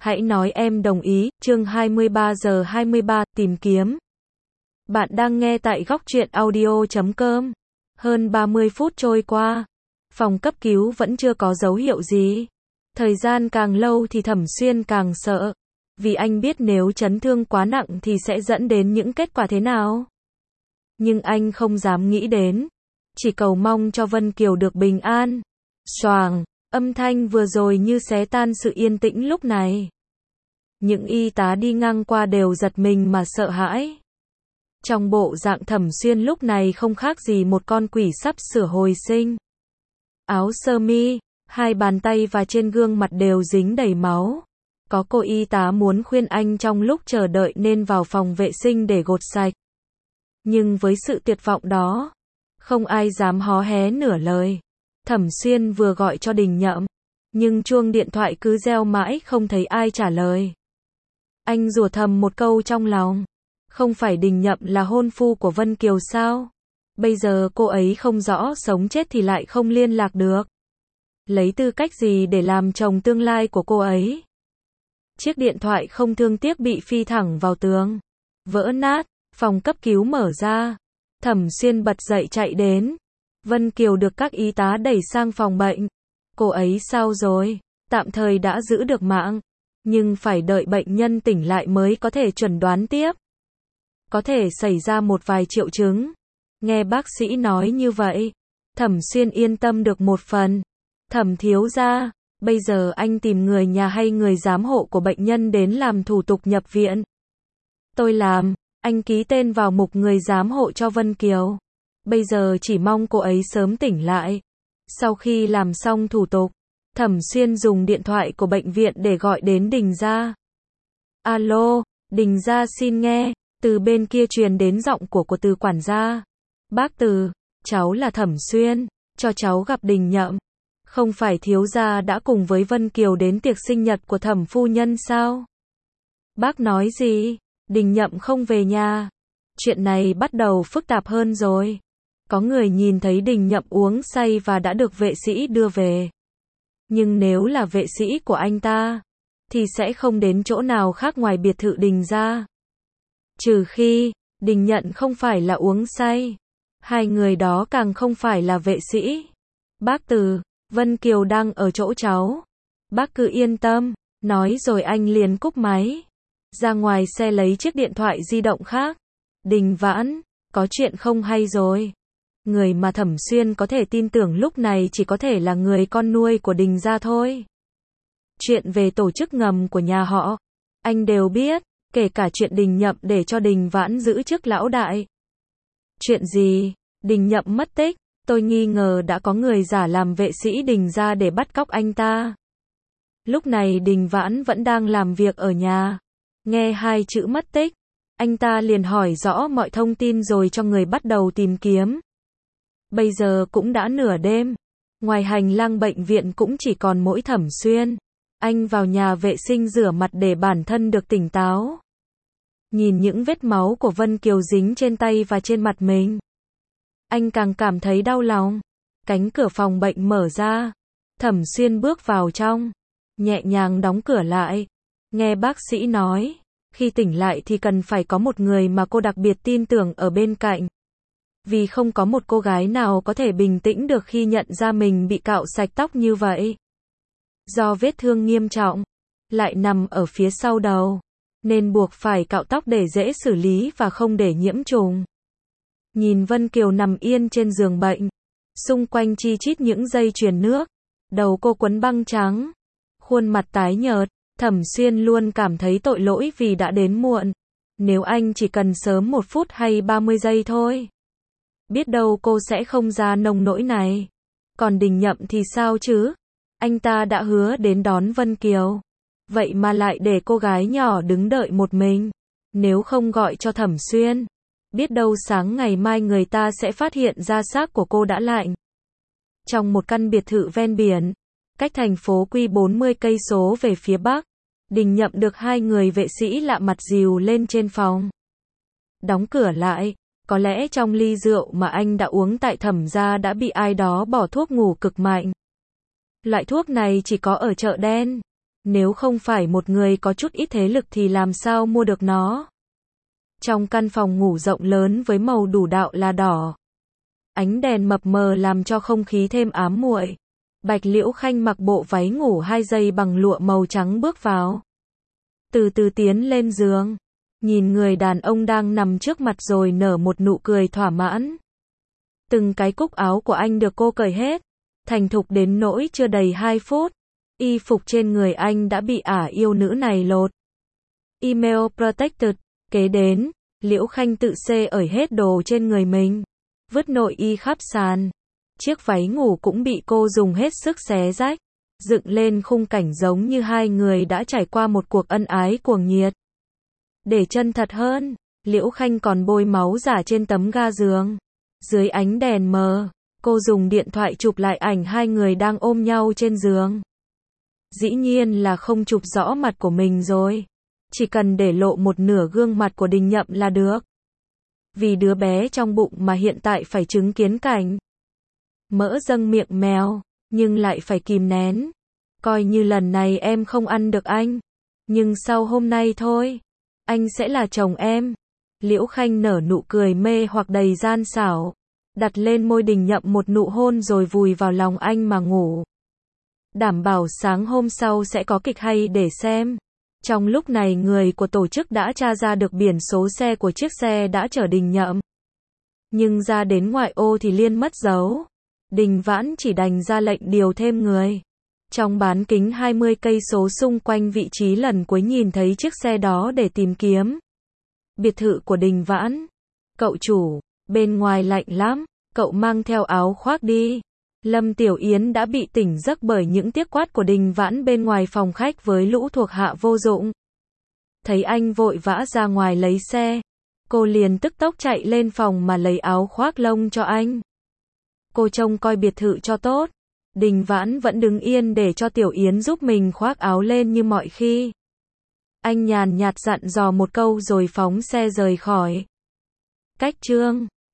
Hãy nói em đồng ý, chương 23 giờ 23, tìm kiếm. Bạn đang nghe tại góc truyện audio.com. Hơn 30 phút trôi qua, phòng cấp cứu vẫn chưa có dấu hiệu gì. Thời gian càng lâu thì Thẩm Xuyên càng sợ, vì anh biết nếu chấn thương quá nặng thì sẽ dẫn đến những kết quả thế nào. Nhưng anh không dám nghĩ đến, chỉ cầu mong cho Vân Kiều được bình an. Xoàng, âm thanh vừa rồi như xé tan sự yên tĩnh lúc này. Những y tá đi ngang qua đều giật mình mà sợ hãi. Trong bộ dạng Thẩm Xuyên lúc này không khác gì một con quỷ sắp sửa hồi sinh. Áo sơ mi, hai bàn tay và trên gương mặt đều dính đầy máu. Có cô y tá muốn khuyên anh trong lúc chờ đợi nên vào phòng vệ sinh để gột sạch. Nhưng với sự tuyệt vọng đó, không ai dám hó hé nửa lời. Thẩm Xuyên vừa gọi cho Đình Nhậm, nhưng chuông điện thoại cứ reo mãi không thấy ai trả lời. Anh rủa thầm một câu trong lòng. Không phải Đình Nhậm là hôn phu của Vân Kiều sao? Bây giờ cô ấy không rõ sống chết thì lại không liên lạc được. Lấy tư cách gì để làm chồng tương lai của cô ấy? Chiếc điện thoại không thương tiếc bị phi thẳng vào tường. Vỡ nát, phòng cấp cứu mở ra. Thẩm Xuyên bật dậy chạy đến. Vân Kiều được các y tá đẩy sang phòng bệnh. Cô ấy sao rồi? Tạm thời đã giữ được mạng, nhưng phải đợi bệnh nhân tỉnh lại mới có thể chẩn đoán tiếp. Có thể xảy ra một vài triệu chứng. Nghe bác sĩ nói như vậy, Thẩm Xuyên yên tâm được một phần. Thẩm thiếu gia, bây giờ anh tìm người nhà hay người giám hộ của bệnh nhân đến làm thủ tục nhập viện? Tôi làm, anh ký tên vào mục người giám hộ cho Vân Kiều. Bây giờ chỉ mong cô ấy sớm tỉnh lại. Sau khi làm xong thủ tục, Thẩm Xuyên dùng điện thoại của bệnh viện để gọi đến Đình gia. Alo, Đình gia xin nghe. Từ bên kia truyền đến giọng của Từ quản gia. Bác Từ, cháu là Thẩm Xuyên, cho cháu gặp Đình Nhậm. Không phải thiếu gia đã cùng với Vân Kiều đến tiệc sinh nhật của Thẩm phu nhân sao? Bác nói gì? Đình Nhậm không về nhà. Chuyện này bắt đầu phức tạp hơn rồi. Có người nhìn thấy Đình Nhậm uống say và đã được vệ sĩ đưa về. Nhưng nếu là vệ sĩ của anh ta, thì sẽ không đến chỗ nào khác ngoài biệt thự Đình gia. Trừ khi, Đình Nhậm không phải là uống say. Hai người đó càng không phải là vệ sĩ. Bác Từ, Vân Kiều đang ở chỗ cháu. Bác cứ yên tâm, nói rồi anh liền cúp máy. Ra ngoài xe lấy chiếc điện thoại di động khác. Đình Vãn, có chuyện không hay rồi. Người mà Thẩm Xuyên có thể tin tưởng lúc này chỉ có thể là người con nuôi của Đình gia thôi. Chuyện về tổ chức ngầm của nhà họ, anh đều biết, kể cả chuyện Đình Nhậm để cho Đình Vãn giữ chức lão đại. Chuyện gì? Đình Nhậm mất tích, tôi nghi ngờ đã có người giả làm vệ sĩ Đình gia để bắt cóc anh ta. Lúc này Đình Vãn vẫn đang làm việc ở nhà. Nghe hai chữ mất tích, anh ta liền hỏi rõ mọi thông tin rồi cho người bắt đầu tìm kiếm. Bây giờ cũng đã nửa đêm, ngoài hành lang bệnh viện cũng chỉ còn mỗi Thẩm Xuyên. Anh vào nhà vệ sinh rửa mặt để bản thân được tỉnh táo. Nhìn những vết máu của Vân Kiều dính trên tay và trên mặt mình, anh càng cảm thấy đau lòng. Cánh cửa phòng bệnh mở ra. Thẩm Xuyên bước vào trong, nhẹ nhàng đóng cửa lại. Nghe bác sĩ nói, khi tỉnh lại thì cần phải có một người mà cô đặc biệt tin tưởng ở bên cạnh. Vì không có một cô gái nào có thể bình tĩnh được khi nhận ra mình bị cạo sạch tóc như vậy. Do vết thương nghiêm trọng, lại nằm ở phía sau đầu, nên buộc phải cạo tóc để dễ xử lý và không để nhiễm trùng. Nhìn Vân Kiều nằm yên trên giường bệnh, xung quanh chi chít những dây chuyền nước, đầu cô quấn băng trắng, khuôn mặt tái nhợt, Thẩm Xuyên luôn cảm thấy tội lỗi vì đã đến muộn. Nếu anh chỉ cần sớm 1 phút hay 30 giây thôi, biết đâu cô sẽ không ra nông nỗi này. Còn Đình Nhậm thì sao chứ? Anh ta đã hứa đến đón Vân Kiều, vậy mà lại để cô gái nhỏ đứng đợi một mình. Nếu không gọi cho Thẩm Xuyên, biết đâu sáng ngày mai người ta sẽ phát hiện ra xác của cô đã lạnh. Trong một căn biệt thự ven biển, cách thành phố Quy 40 cây số về phía bắc, Đình Nhậm được hai người vệ sĩ lạ mặt dìu lên trên phòng. Đóng cửa lại, có lẽ trong ly rượu mà anh đã uống tại Thẩm gia đã bị ai đó bỏ thuốc ngủ cực mạnh. Loại thuốc này chỉ có ở chợ đen. Nếu không phải một người có chút ít thế lực thì làm sao mua được nó. Trong căn phòng ngủ rộng lớn với màu đủ đạo là đỏ. Ánh đèn mập mờ làm cho không khí thêm ám muội. Bạch Liễu Khanh mặc bộ váy ngủ 2 dây bằng lụa màu trắng bước vào. Từ từ tiến lên giường. Nhìn người đàn ông đang nằm trước mặt rồi nở một nụ cười thỏa mãn. Từng cái cúc áo của anh được cô cởi hết. Thành thục đến nỗi chưa đầy 2 phút. Y phục trên người anh đã bị ả yêu nữ này lột. Email protected. Kế đến, Liễu Khanh tự xê ởi hết đồ trên người mình. Vứt nội y khắp sàn. Chiếc váy ngủ cũng bị cô dùng hết sức xé rách. Dựng lên khung cảnh giống như hai người đã trải qua một cuộc ân ái cuồng nhiệt. Để chân thật hơn, Liễu Khanh còn bôi máu giả trên tấm ga giường. Dưới ánh đèn mờ, cô dùng điện thoại chụp lại ảnh hai người đang ôm nhau trên giường. Dĩ nhiên là không chụp rõ mặt của mình rồi. Chỉ cần để lộ một nửa gương mặt của Đình Nhậm là được. Vì đứa bé trong bụng mà hiện tại phải chứng kiến cảnh mỡ dâng miệng mèo, nhưng lại phải kìm nén. Coi như lần này em không ăn được anh. Nhưng sau hôm nay thôi, anh sẽ là chồng em. Liễu Khanh nở nụ cười mê hoặc đầy gian xảo. Đặt lên môi Đình Nhậm một nụ hôn rồi vùi vào lòng anh mà ngủ. Đảm bảo sáng hôm sau sẽ có kịch hay để xem. Trong lúc này người của tổ chức đã tra ra được biển số xe của chiếc xe đã chở Đình Nhậm. Nhưng ra đến ngoại ô thì liên mất dấu. Đình Vãn chỉ đành ra lệnh điều thêm người. Trong bán kính 20 cây số xung quanh vị trí lần cuối nhìn thấy chiếc xe đó để tìm kiếm. Biệt thự của Đình Vãn. Cậu chủ, bên ngoài lạnh lắm, cậu mang theo áo khoác đi. Lâm Tiểu Yến đã bị tỉnh giấc bởi những tiếng quát của Đình Vãn bên ngoài phòng khách với lũ thuộc hạ vô dụng. Thấy anh vội vã ra ngoài lấy xe, cô liền tức tốc chạy lên phòng mà lấy áo khoác lông cho anh. Cô trông coi biệt thự cho tốt. Đình Vãn vẫn đứng yên để cho Tiểu Yến giúp mình khoác áo lên như mọi khi. Anh nhàn nhạt dặn dò một câu rồi phóng xe rời khỏi. Cách chương